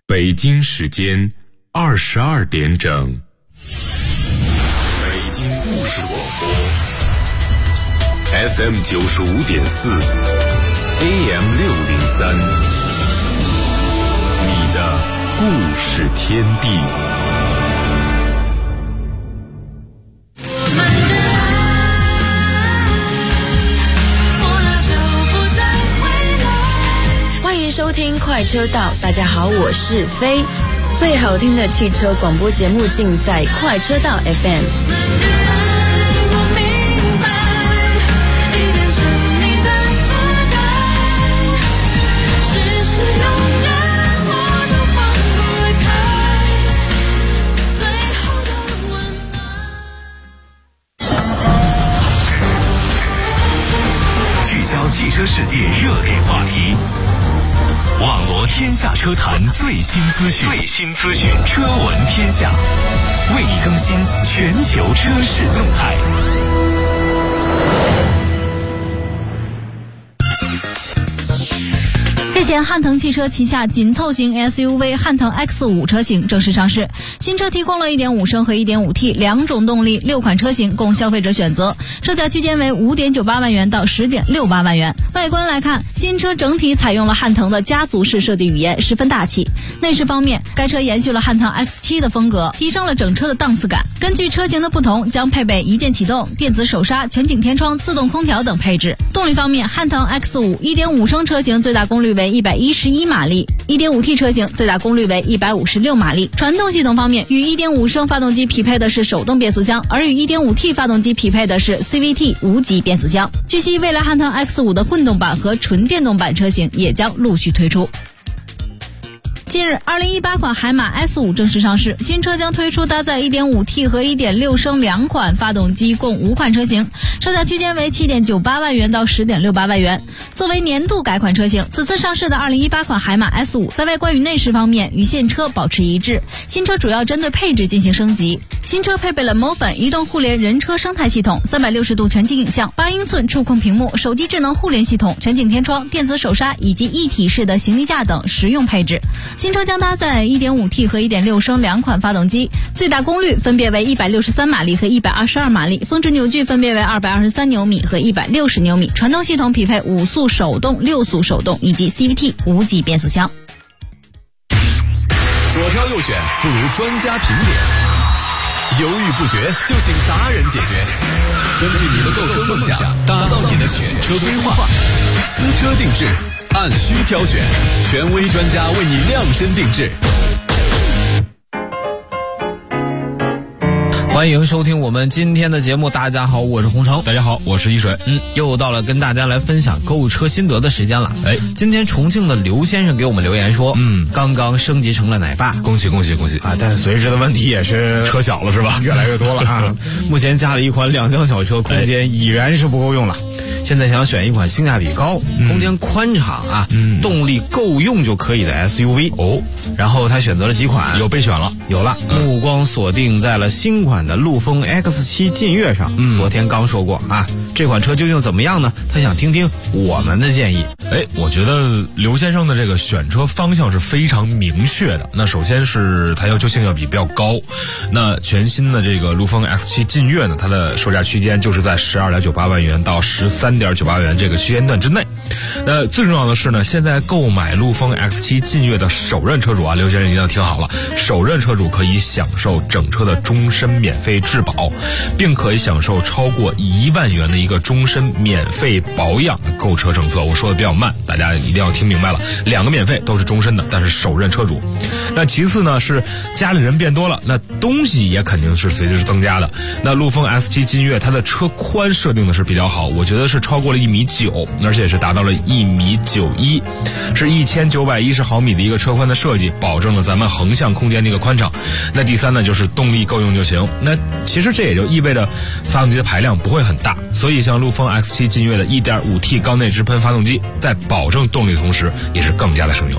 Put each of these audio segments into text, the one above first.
北京时间22点整，北京故事广播 FM 95.4 AM 603，你的故事天地。 收听快车道，大家好，我是飞。最好听的汽车广播节目尽在快车道 FM。 聚焦汽车世界热点话题。网罗天下车坛最新资讯，车闻天下，为你更新全球车市动态。 日前，汉腾汽车旗下紧凑型 SUV 汉腾 X5 车型正式上市。新车提供了 1.5 升和 1.5T 两种动力，6款车型供消费者选择，售价区间为 5.98 万元到 10.68 万元。外观来看，新车整体采用了汉腾的家族式设计语言，十分大气。内饰方面，该车延续了汉腾 X7 的风格，提升了整车的档次感。根据车型的不同，将配备一键启动、电子手刹、全景天窗、自动空调等配置。动力方面，汉腾 X5 1.5 升车型最大功率为111马力， 1.5T 车型最大功率为156马力。传动系统方面，与 1.5 升发动机匹配的是手动变速箱，而与 1.5T 发动机匹配的是 CVT 无级变速箱。据悉，未来汉腾 X5 的混动版和纯电动版车型也将陆续推出。近日，2018款海马 S5 正式上市，新车将推出搭载 1.5T 和 1.6 升两款发动机，共5款车型，售价区间为 7.98 万元到 10.68 万元。作为年度改款车型，此次上市的2018款海马 S5 在外观与内饰方面与现车保持一致，新车主要针对配置进行升级。新车配备了 MOFN 移动互联人车生态系统、360度全景影像、8英寸触控屏幕、手机智能互联系统、全景天窗、电子手刹以及一体式的行李架等实用配置。新车将搭载 1.5T 和 1.6 升两款发动机，最大功率分别为163马力和122马力，峰值扭矩分别为223牛米和160牛米。传动系统匹配5速手动、6速手动以及 CVT 无级变速箱。 左挑右选不如专家评点，犹豫不决就请达人解决。根据你的购车梦想，打造你的选车规划，私车定制，按需挑选，权威专家为你量身定制。 欢迎收听我们今天的节目。大家好，我是洪城。 大家好，我是一水。 又到了跟大家来分享购物车心得的时间了。今天重庆的刘先生给我们留言说，刚刚升级成了奶爸， 恭喜恭喜恭喜啊！但随之的问题也是车小了是吧？ 越来越多了啊！目前加了一款两厢小车，空间已然是不够用了。现在想选一款性价比高、空间宽敞啊、动力够用就可以的 SUV 哦。然后他选择了几款， 有备选了， 有了，目光锁定在了新款的陆风 X7 劲越上。昨天刚说过啊，这款车究竟怎么样呢？他想听听我们的建议。 我觉得刘先生的这个选车方向是非常明确的。那首先是他要求性价比比较高，那全新的这个陆风 X7 劲越呢，它的售价区间就是在 12.98 万元到13.98万元这个区间段之内。那最重要的是呢，现在购买陆风 X7 劲越的首任车主啊，刘先生一定要听好了，首任车主可以享受整车的终身免费质保，并可以享受超过1万元的一个终身免费保养的购车政策。我说的比较慢，大家一定要听明白了，2个免费都是终身的，但是首任车主。那其次呢，是家里人变多了，那东西也肯定是随之增加的。那陆风 X7 劲越它的车宽设定的是比较好，我觉得是超过了1.9米，而且是达到了1.91米，是1910毫米的一个车宽的设计，保证了咱们横向空间的一个宽敞。那第三呢，就是动力够用就行。那其实这也就意味着发动机的排量不会很大，所以像陆风 X7 劲越的 1.5T 高内直喷发动机，在保证动力的同时也是更加的省油。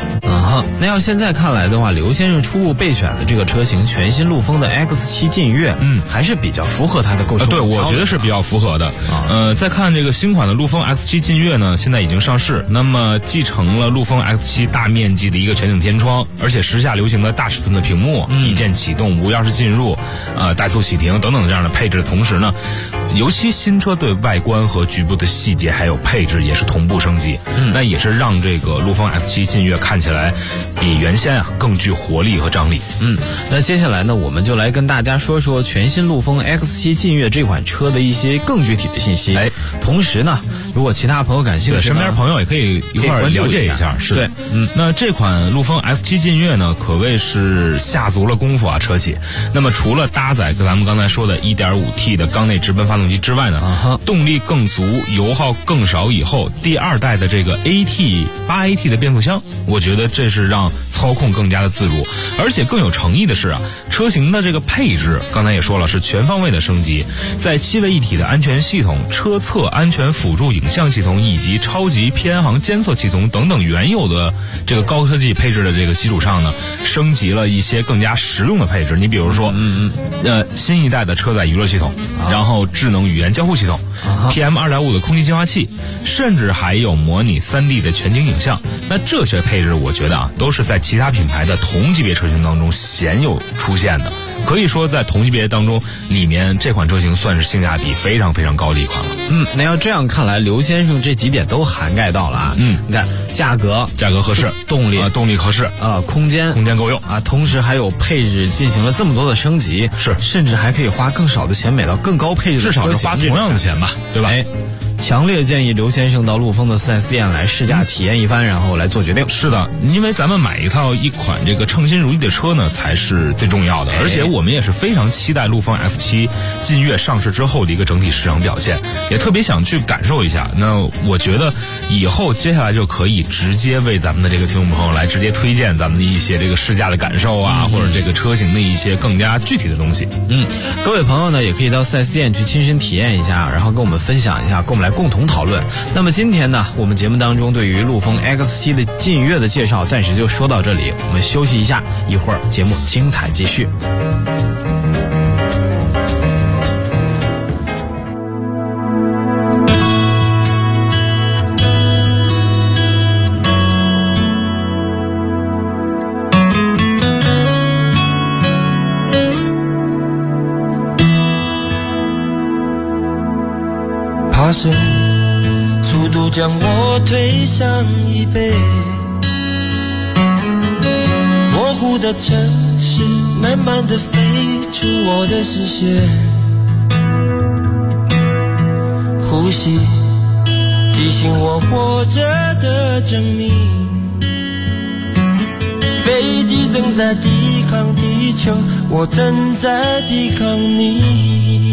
啊。那要现在看来的话，刘先生初步备选的这个车型全新陆风的 X7 劲越，还是比较符合他的购车目标的。 对，我觉得是比较符合的。再看这个新款的陆风 X7 劲越呢，现在已经上市，那么继承了陆风 X7 大面积的一个全景天窗，而且时下流行的大尺寸的屏幕，一键启动、无钥匙进入、怠速启停等等这样的配置的同时呢，尤其新车对外观和局部的细节还有配置也是同步升级，那也是让这个陆风 X7 劲越看起来比原先更具活力和张力。 那接下来呢，我们就来跟大家说说全新陆风 X7 劲越这款车的一些更具体的信息。同时呢，如果其他朋友感兴趣， 身边朋友也可以一块儿了解一下。是对， 那这款陆风 X7 劲越呢，可谓是下足了功夫车企。那么除了搭载咱们刚才说的 1.5T 的缸内直喷发动机之外呢，动力更足、油耗更少以后，第2代的这个 8AT 的变速箱，我觉得这是让操控更加的自如，而且更有诚意的是车型的这个配置，刚才也说了是全方位的升级，在7位一体的安全系统、车侧安全辅助影像系统以及超级偏航监测系统等等原有的这个高科技配置的这个基础上呢，升级了一些更加实用的配置。你比如说，新一代的车载娱乐系统，然后智能语言交互系统，PM2.5的空气净化器，甚至还有模拟3D 的全景影像。那这些配置，我觉得都是在其他品牌的同级别车型当中鲜有出现的。可以说，在同级别当中，里面这款车型算是性价比非常非常高的一款了。 那要这样看来，刘先生这几点都涵盖到了你看，价格合适，动力合适空间够用同时还有配置进行了这么多的升级，甚至还可以花更少的钱买到更高配置的车型， 至少是花同样的钱吧，对吧？ 强烈建议刘先生到陆风的 4S 店来试驾体验一番，然后来做决定。 是的，因为咱们买一款这个称心如意的车呢，才是最重要的。而且我们也是非常期待陆风 X7 劲越上市之后的一个整体市场表现，也特别想去感受一下。那我觉得以后接下来就可以直接为咱们的这个听众朋友来直接推荐咱们的一些这个试驾的感受或者这个车型的一些更加具体的东西。 各位朋友呢，也可以到 4S 店去亲身体验一下，然后跟我们分享一下，跟我们来共同讨论。那么今天呢，我们节目当中对于陆风 X7 的劲越的介绍暂时就说到这里，我们休息一下，一会儿节目精彩继续。 爬升，速度将我推向椅背，模糊的城市慢慢地飞出我的视线，呼吸提醒我活着的证明，飞机正在抵抗地球，我正在抵抗你，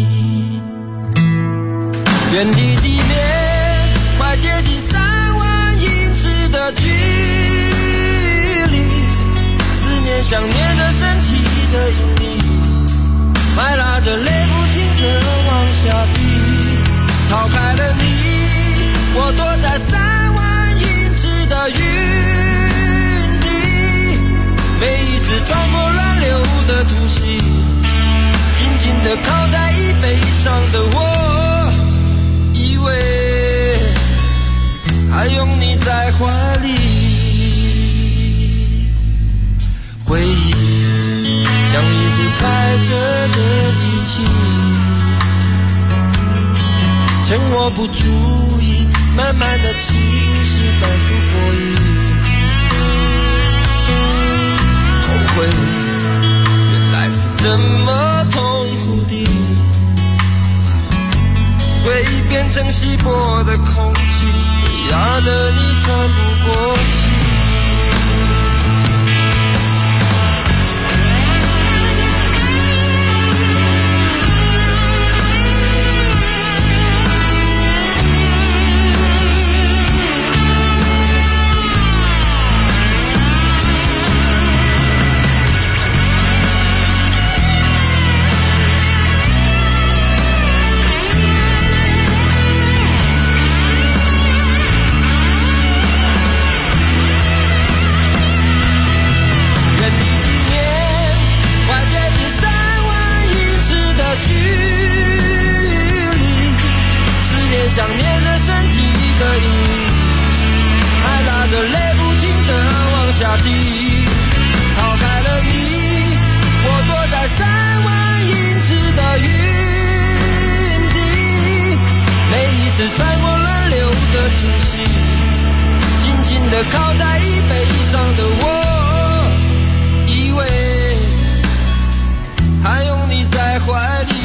原地地面快接近3万英尺的距离，思念想念的身体的引力，快拉着泪不停地往下滴，逃开了你，我躲在3万英尺的云底，每一次穿过乱流的突袭，紧紧地靠在椅背上的我，以为还拥你在怀里，回忆像一直开着的机器，趁我不注意，慢慢的侵蚀反复过瘾，后悔原来是这么痛苦的，回忆变成稀薄的空气，压得你喘不过气。 想念的身体的引力，还拉着泪不停地往下滴。逃开了你，我躲在3万英尺的云底，每一次穿过乱流的突袭，紧紧地靠在已悲伤的我，以为还拥你在怀里。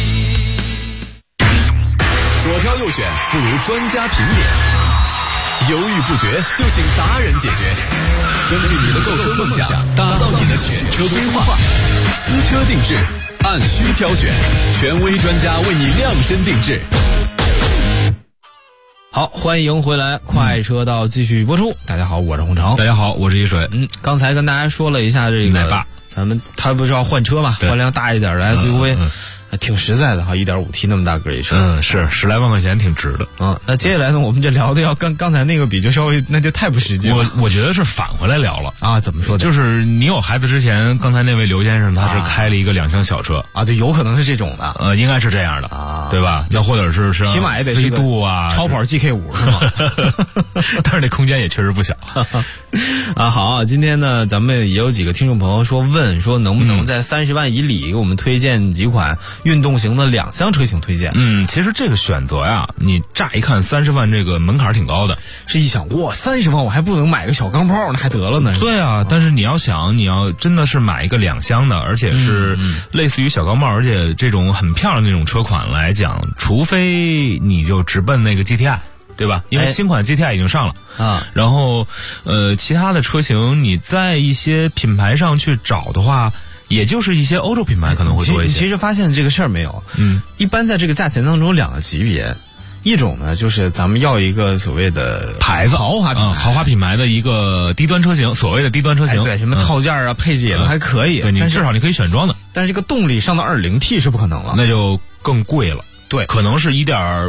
左挑右选不如专家评点，犹豫不决就请达人解决。根据你的购车梦想，打造你的选车规划，私车定制，按需挑选，权威专家为你量身定制。 好，欢迎回来，快车道继续播出。大家好，我是洪城。 大家好，我是一水。 刚才跟大家说了一下这个奶爸， 他不是要换车嘛，换辆大一点的 SUV。挺实在的哈，1.5T 那么大个一车， 是10来万块钱，挺值的。 那接下来呢，我们这聊的要跟刚才那个比，就稍微那就太不实际了。 我觉得是返回来聊了啊，怎么说的？ 就是你有孩子之前，刚才那位刘先生他是开了一个2厢小车啊，对，有可能是这种的， 应该是这样的啊，对吧？要或者是起码也得飞度啊， 超跑 GK5 是吗？ 但是那空间也确实不小啊。好，今天呢，咱们也有几个听众朋友问说，能不能在30万以里给我们推荐几款运动型的2厢车型推荐？ 其实这个选择呀，你乍一看30万这个门槛挺高的， 是一想哇，30万我还不能买个小钢炮，那还得了呢？ 对啊，但是你要想，你要真的是买一个2厢的，而且是类似于小钢炮，而且这种很漂亮的那种车款来讲，除非你就直奔那个 GTI。对吧？因为新款 GTI 已经上了啊，然后其他的车型你在一些品牌上去找的话，也就是一些欧洲品牌可能会多一些。 其实发现这个事儿没有，一般在这个价钱当中2个级别，一种呢就是咱们要一个所谓的牌子豪华品牌的一个低端车型，所谓的低端车型， 对，什么套件啊、配置也都还可以， 对，你至少你可以选装的， 但是这个动力上到 2.0T 是不可能了， 那就更贵了。 对， 可能是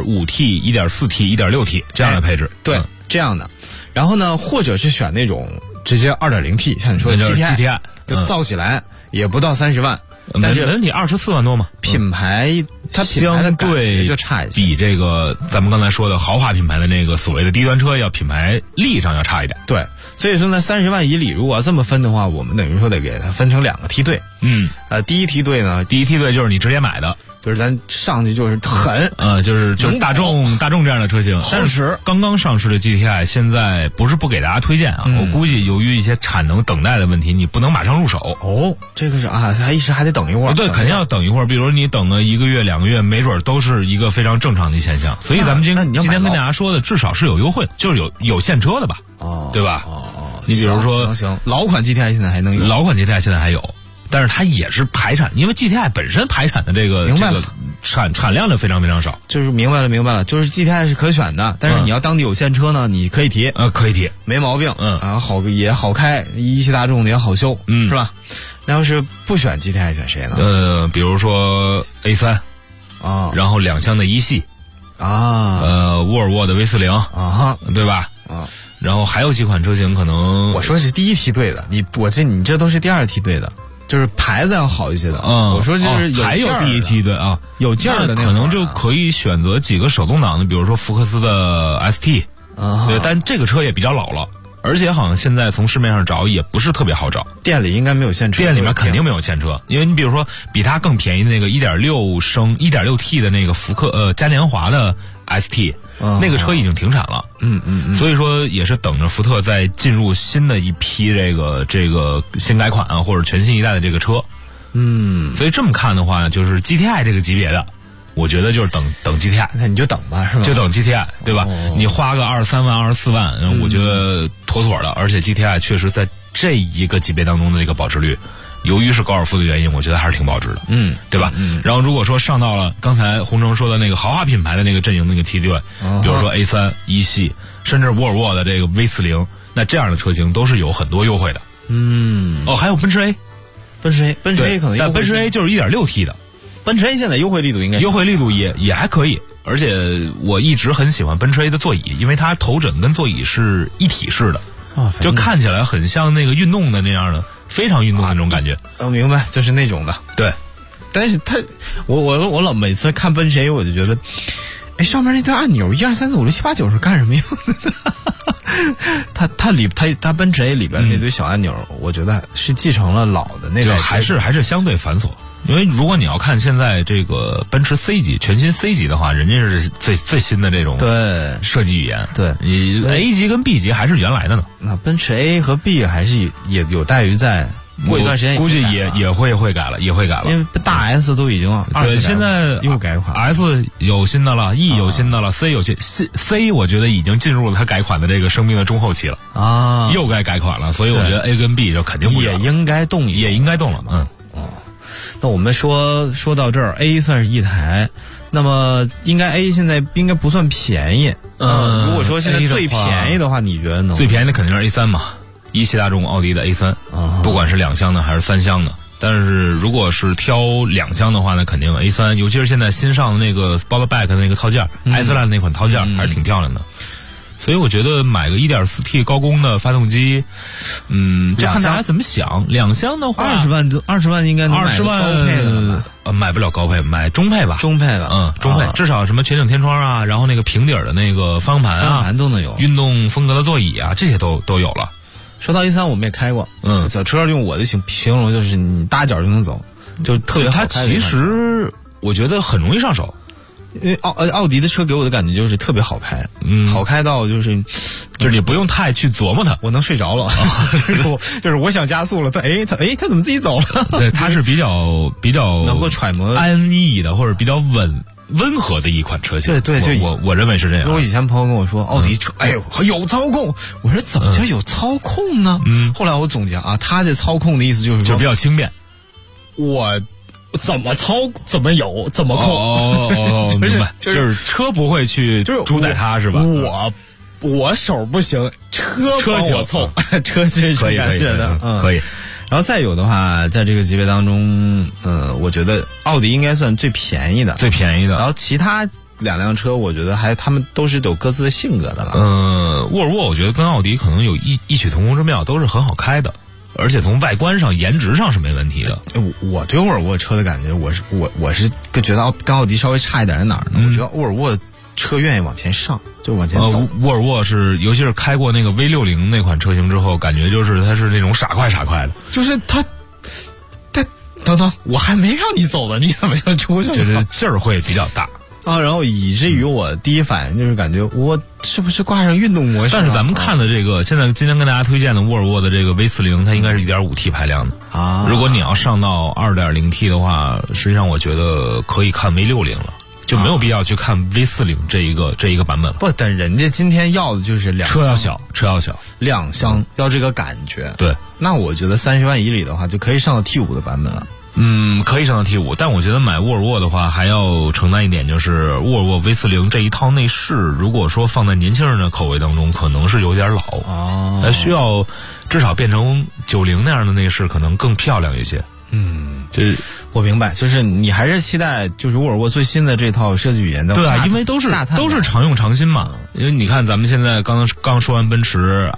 1.5T、1.4T、1.6T 这样的配置。 对，这样的。然后呢，或者是选那种直接 2.0T， 像你说的 GTI， 就造起来也不到30万，但是人体24万多嘛。 品牌它品牌的感觉就差一些， 比这个咱们刚才说的豪华品牌的那个所谓的低端车要品牌力上要差一点。 对，所以说呢，30万以里如果要这么分的话，我们等于说得给它分成2个梯队。第一梯队呢， 第一梯队就是你直接买的。 就是咱上去就是狠， 就是大众这样的车型。但是刚刚上市的 GTI 现在不是不给大家推荐啊，我估计由于一些产能等待的问题，你不能马上入手。 哦，这个是啊，还一时还得等一会儿。 对，肯定要等一会儿。比如你等个1个月、2个月，没准都是一个非常正常的现象。所以咱们今天跟大家说的，至少是有优惠，就是有现车的吧？对吧？你比如说， 行，老款 GTI 现在还能有， 老款 GTI 现在还有。但是它也是排产，因为 GTI 本身排产的这个产量就非常非常少。 就是明白了，就是 GTI 是可选的，但是你要当地有现车呢，你可以提， 可以提， 没毛病，也好开，一汽大众的也好修，是吧？那要是不选 GTI 选谁呢？ 比如说 A3 啊，然后2厢的一系啊，沃尔沃的 V40啊，对吧？然后还有几款车型可能我说是第一梯队的，你这都是第2梯队的。就是牌子要好一些的，我说就是还有第一梯队啊， 有劲儿的那可能就可以选择几个手动挡的，比如说福克斯的 ST，对，但这个车也比较老了，而且好像现在从市面上找也不是特别好找， 店里应该没有现车， 店里面肯定没有现车，因为你比如说比它更便宜的那个1.6T 的那个嘉年华的 ST。那个车已经停产了，所以说也是等着福特再进入新的一批这个新改款啊，或者全新一代的这个车，所以这么看的话，就是 GTI 这个级别的，我觉得就是等 GTI， 那你就等吧，是吧？ 就等 GTI， 对吧？你花个23万、24万，我觉得妥妥的，而且 GTI 确实在这一个级别当中的这个保值率。由于是高尔夫的原因，我觉得还是挺保值的，对吧？然后如果说上到了刚才洪城说的那个豪华品牌的那个阵营那个梯队，比如说 A3、一系，甚至沃尔沃的这个 V40，那这样的车型都是有很多优惠的。还有奔驰 A， 奔驰 A 可能， 但奔驰 A 就是 1.6T 的， 奔驰 A 现在优惠力度应该优惠力度也还可以，而且我一直很喜欢奔驰 A 的座椅，因为它头枕跟座椅是一体式的，就看起来很像那个运动的那样的。非常运动的那种感觉， 明白，就是那种的， 对。 但是我老每次看奔驰 A， 我就觉得哎，上面那堆按钮1、2、3、4、5、6、7、8、9是干什么用的？它奔驰 A 里边那堆小按钮，我觉得是继承了老的那个， 还是相对繁琐。因为如果你要看现在这个奔驰 C 级全新 C 级的话，人家是最新的这种对设计语言。 对， 你 A 级跟 B 级还是原来的呢。 那奔驰 A 和 B 还是也有待于在过一段时间估计也会改了，因为大 S 都已经对，现在又改款 ，S 有新的了，E 有新的了，C 有新 C 我觉得已经进入了它改款的这个生命的中后期了啊， 又该改款了，所以我觉得 A 跟 B 就肯定不也应该动了， 那我们说到这儿 ，A 算是一台，那么应该 A 现在应该不算便宜。如果说现在最便宜的话，你觉得能？ 最便宜的肯定是 A3 嘛，一汽大众奥迪的 A3，不管是2厢的还是3厢的。但是如果是挑2厢的话呢，肯定 A3，尤其是现在新上的那个 Sportback 的那个套件，Iceland 那款套件还是挺漂亮的。所以我觉得买个 1.4T 高功的发动机，就看大家怎么想。2厢的话 ，20万应该能买高配的， 买不了高配，买中配吧。 中配， 至少什么全景天窗啊，然后那个平底的那个方向盘都能有， 运动风格的座椅啊，这些都有了。 说到A3，我们也开过，小车用我的形容就是你搭脚就能走，就特别好开。 它其实我觉得很容易上手。 因为奥迪的车给我的感觉就是特别好开，好开到就是你不用太去琢磨它， 我能睡着了，就是我想加速了，它怎么自己走了？ 对，它是比较能够揣摩安逸的，或者比较温和的一款车型。 对，就我认为是这样。 我以前朋友跟我说奥迪车，哎呦有操控，我说怎么叫有操控呢？后来我总结啊，他这操控的意思就是说比较轻便， 我。怎么怎么控？ 就是车不会去主宰它是吧？ 我手不行，车帮我凑，车这是感觉的， 可以。 然后再有的话，在这个级别当中，我觉得奥迪应该算最便宜的。然后其他2辆车，我觉得他们都是有各自的性格的了。 沃尔沃我觉得跟奥迪可能有异曲同工之妙，都是很好开的。而且从外观上、颜值上是没问题的。 我对沃尔沃车的感觉，我是觉得跟奥迪稍微差一点在哪儿呢？我觉得沃尔沃车愿意往前上，就往前走。 沃尔沃是，尤其是开过那个 V60那款车型之后，感觉就是它是那种傻快的， 就是它等，我还没让你走呢，你怎么就出去了？ 就是劲儿会比较大。 然后以至于我第一反应就是感觉我是不是挂上运动模式？ 但是咱们看的这个，现在今天跟大家推荐的沃尔沃的这个 V40，它应该是 1.5T 排量的啊。如果你要上到 2.0T 的话，实际上我觉得可以看 V60了，就没有必要去看 V40这一个版本。 不，但人家今天要的就是车要小 ，2厢要这个感觉。 对， 那我觉得30万以里的话，就可以上到 T5 的版本了。 可以上到 T5， 但我觉得买沃尔沃的话还要承担一点，就是沃尔沃 V40这一套内饰，如果说放在年轻人的口味当中，可能是有点老它需要至少变成90那样的内饰，可能更漂亮一些。 我明白，就是你还是期待就是沃尔沃最新的这套设计语言的。 对啊，因为都是常用常新嘛。因为你看咱们现在刚说完奔驰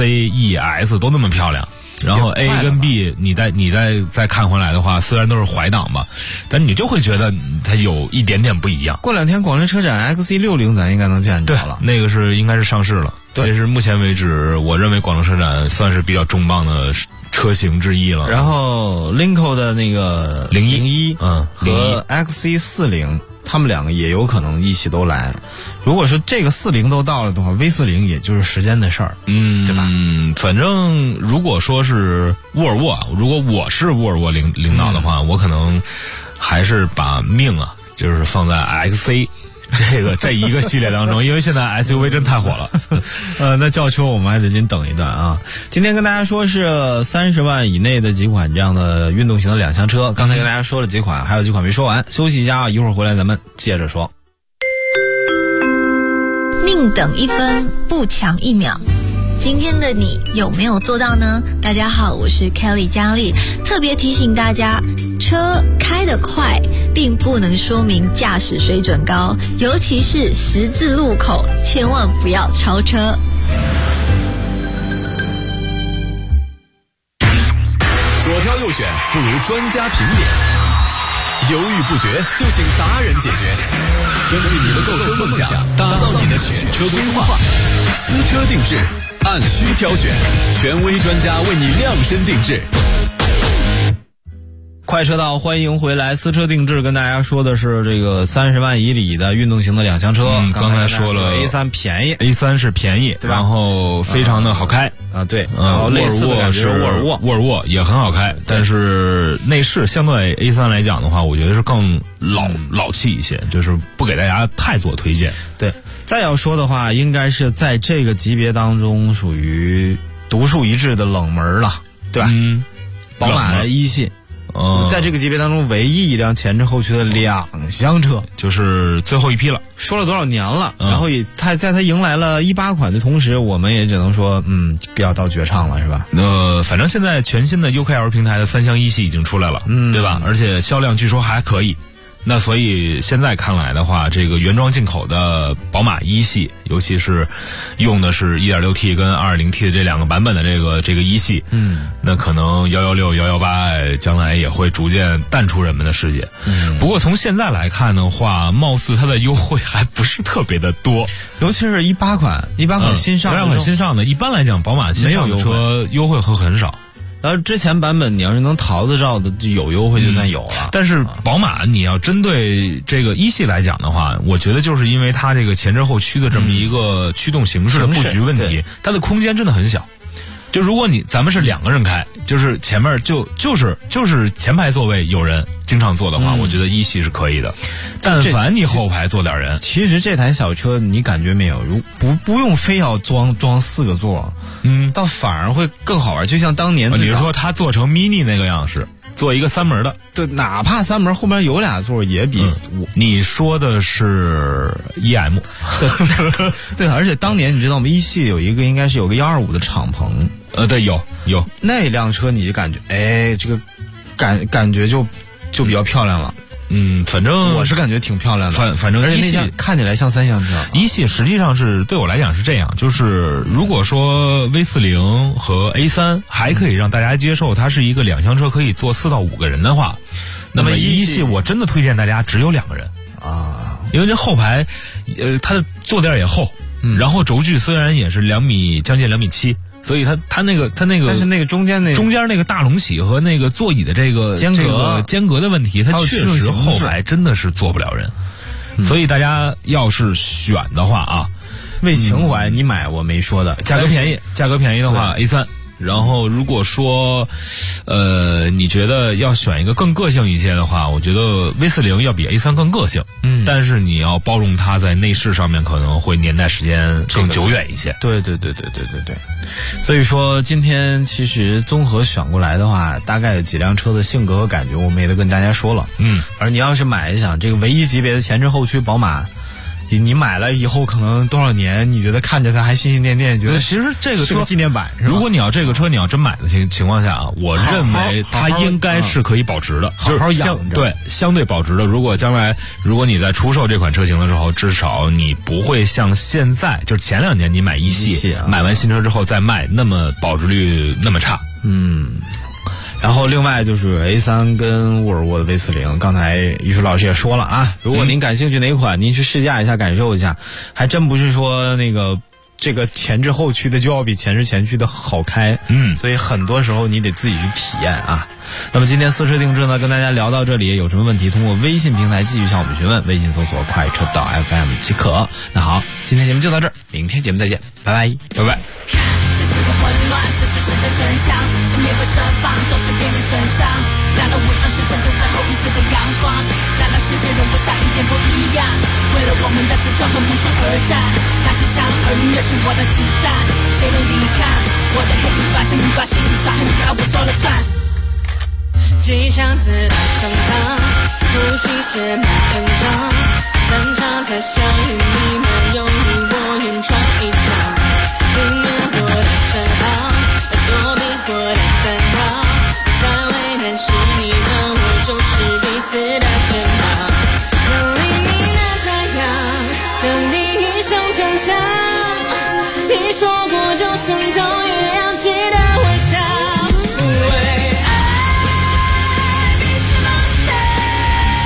C、E、S 都那么漂亮。然后 A 跟 B， 你再看回来的话，虽然都是怀档吧，但你就会觉得它有一点点不一样。 过2天广州车展 XC60咱应该能见到了， 那个应该是上市了。对，这是目前为止我认为广州车展算是比较重磅的车型之一了。 然后 Linko 的那个01，和 XC40。他们2个也有可能一起都来。如果说这个40都到了的话 ，V40也就是时间的事儿，对吧？ 反正如果说是沃尔沃，如果我是沃尔沃领导的话，我可能还是把命就是放在 XC 这一个系列当中，因为现在 SUV 真太火了。 那轿车我们还得先等一段啊。今天跟大家说是30万以内的几款这样的运动型的2厢车，刚才跟大家说了几款，还有几款没说完，休息一下一会儿回来咱们接着说。 宁等1分，不抢1秒。今天的你有没有做到呢？大家好，我是 Kelly 佳丽，特别提醒大家，车开得快并不能说明驾驶水准高，尤其是十字路口，千万不要超车。 左挑右选不如专家评点， 犹豫不决就请达人解决。根据你的购车梦想，打造你的选车规划，私车定制，按需挑选，权威专家为你量身定制。 快车道，欢迎回来！私车定制跟大家说的是这个30万以里的运动型的两厢车。 刚才说了 A3 便宜 ，A3 是便宜， 对吧？ 然后非常的好开啊，对。然后类似的感觉是沃尔沃也很好开，但是内饰相对 A3 来讲的话，我觉得是更老气一些，就是不给大家太做推荐。 对，再要说的话，应该是在这个级别当中属于独树一帜的冷门了，对吧？宝马的一系。在这个级别当中，唯一一辆前置后驱的两厢车， 就是最后一批了。 说了多少年了，然后也在它迎来了18款的同时，我们也只能说，要到绝唱了，是吧？ 反正现在全新的 UKL 平台的3厢一系已经出来了，对吧？而且销量据说还可以。那所以现在看来的话，这个原装进口的宝马一系，尤其是用的是 1.6T 跟 2.0T 的这两个版本的这个一系，那可能116、118将来也会逐渐淡出人们的视野。不过从现在来看的话，貌似它的优惠还不是特别的多， 尤其是18款新上 18款新上的，一般来讲宝马新上的车优惠会很少。 然后之前版本你要是能淘得着的有优惠就算有了， 但是宝马你要针对这个一系来讲的话，我觉得就是因为它这个前置后驱的这么一个驱动形式的布局问题，它的空间真的很小。就如果咱们是2个人开，就是前面就是前排座位有人经常坐的话，我觉得一系是可以的。但凡你后排坐点人， 其实这台小车你感觉没有，不用非要装4个座，倒反而会更好玩。就像当年你说它做成 mini 那个样式，做一个3门的， 对，哪怕3门后面有俩座也比你说的是 EM， 对，而且当年你知道吗？一系应该是有个125的敞篷。 对，有那辆车，你就感觉，这个感觉就比较漂亮了。 反正我是感觉挺漂亮的。 反正而且那辆看起来像3厢车。 一系实际上是对我来讲是这样，就是如果说 V40 和 A3 还可以让大家接受，它是一个2厢车可以坐4到5个人的话，那么一系我真的推荐大家只有2个人啊，因为这后排，它的坐垫也厚，然后轴距虽然也是2米，将近2.7米。所以它那个， 但是那个中间那个大隆起和那个座椅的这个间隔的问题，它确实后排真的是坐不了人。所以大家要是选的话啊， 为情怀你买我没说的， 价格便宜的话 A3。然后如果说你觉得要选一个更个性一些的话，我觉得 V40 要比 A3 更个性，但是你要包容它在内饰上面可能会年代时间更久远一些。 对。所以说今天其实综合选过来的话，大概有几辆车的性格和感觉我们也都跟大家说了。而你要是买一想这个唯一级别的前置后驱宝马，你买了以后可能多少年，你觉得看着它还心心念念，觉得其实这个车纪念版。 如果你要这个车你要真买的情况下啊，我认为它应该是可以保值的， 好好养着。 对，相对保值的。如果将来你在出售这款车型的时候，至少你不会像现在，就是前2年你买一系买完新车之后再卖，那么保值率那么差。 然后另外就是 A3 跟沃尔沃的 V40， 刚才于叔老师也说了啊，如果您感兴趣哪款，您去试驾一下感受一下，还真不是说这个前置后驱的就要比前置前驱的好开，所以很多时候你得自己去体验啊。那么今天私车定制呢，跟大家聊到这里，有什么问题通过微信平台继续向我们询问，微信搜索快车道 FM 即可。那好，今天节目就到这儿，明天节目再见，拜拜。 混乱，随时守着城墙，从灭会设防，都是别人损伤。难道伪装是生存最后一丝的阳光？难道世界容不下一点不一样？为了我们的自尊和梦想而战，拿起枪，而音乐是我的子弹，谁能抵抗我的黑与白？请你把心里伤痕不要我说了算。机枪子弹上膛，呼吸血脉膨胀，战场在相遇，你们有你我愿闯一闯。宁愿活得真好，躲避过的单刀，在为难是你和我，就是彼此的肩膀。能黎明的太阳，等你一声长枪。你说过就算走也要记得微笑。为爱必须冒险。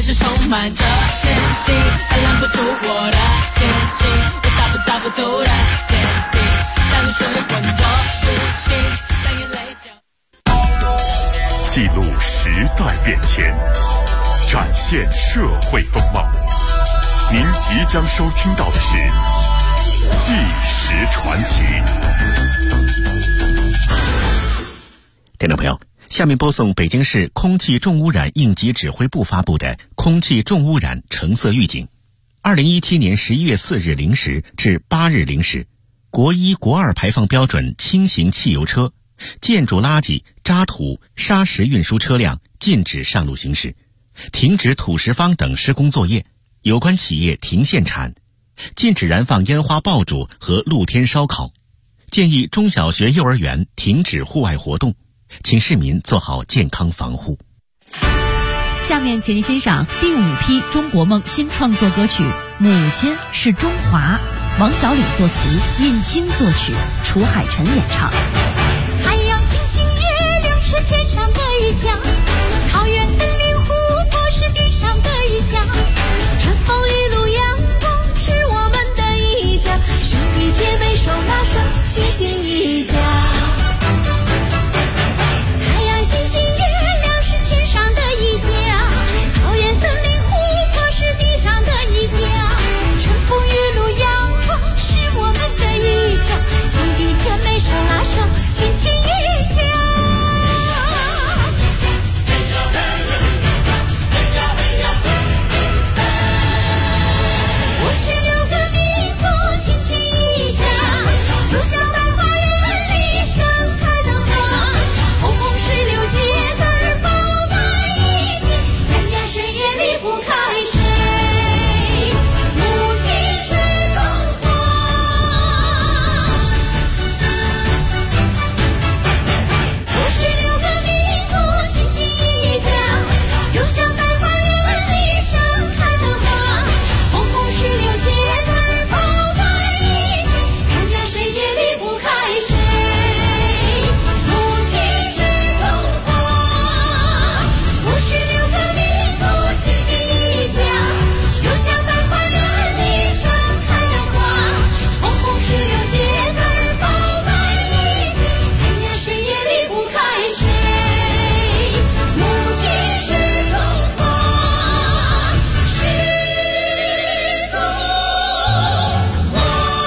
是充满着陷阱，还拦不住我的前进，我打不住的坚定，当雨水混着不清，当眼泪交。 记录时代变迁，展现社会风貌。您即将收听到的是《纪实传奇》。 听众朋友，下面播送北京市空气重污染应急指挥部发布的空气重污染橙色预警。2017年11月4日0时至8日0时，国1、国2排放标准轻型汽油车、建筑垃圾、渣土、砂石运输车辆禁止上路行驶，停止土石方等施工作业，有关企业停限产，禁止燃放烟花爆竹和露天烧烤，建议中小学、幼儿园停止户外活动，请市民做好健康防护。 下面请您欣赏第5批中国梦新创作歌曲《母亲是中华》，王小礼作词，尹清作曲，楚海辰演唱。 太阳、星星、月亮是天上的一家，草原、森林、湖泊是地上的一家，春风雨露阳光是我们的一家，兄弟姐妹手拉手齐心一家。太阳、星星、月亮是天上的一家，草原、森林、湖泊是地上的一家，春风雨露阳光是我们的一家，兄弟姐妹手拉手亲亲一家。56个民族亲亲一家，就像大花园里盛开的花，红红16节字儿包在一起，人呀谁也离不开谁，母亲是中华。56个民族亲亲一家，就像大花园里盛开的花，红红16节字儿包在一起，人呀谁也离不开谁，母亲是中华。56个民族亲亲一家，就像大花园里盛开的花，红红16节字儿包在一起，人呀谁也离不开谁，母亲是中华，是中华。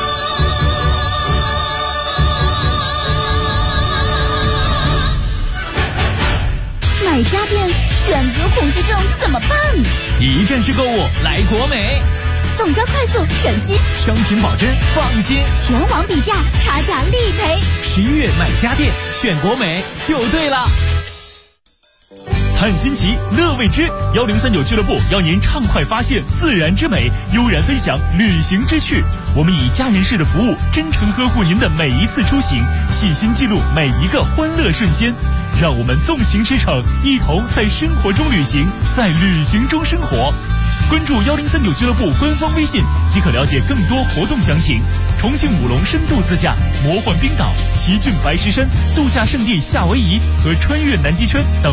买家电选择恐惧症怎么办？ 一站式购物来国美， 送交快速省心， 商品保真放心， 全网比价，差价立赔。 11月买家电选国美就对了。探新奇，乐未知，1039俱乐部邀您畅快发现自然之美，悠然分享旅行之趣。我们以家人式的服务，真诚呵护您的每一次出行，细心记录每一个欢乐瞬间。让我们纵情驰骋，一同在生活中旅行，在旅行中生活。关注1039俱乐部官方微信即可了解更多活动详情。重庆武隆深度自驾、魔幻冰岛、奇骏白石山、度假胜地夏威夷和穿越南极圈等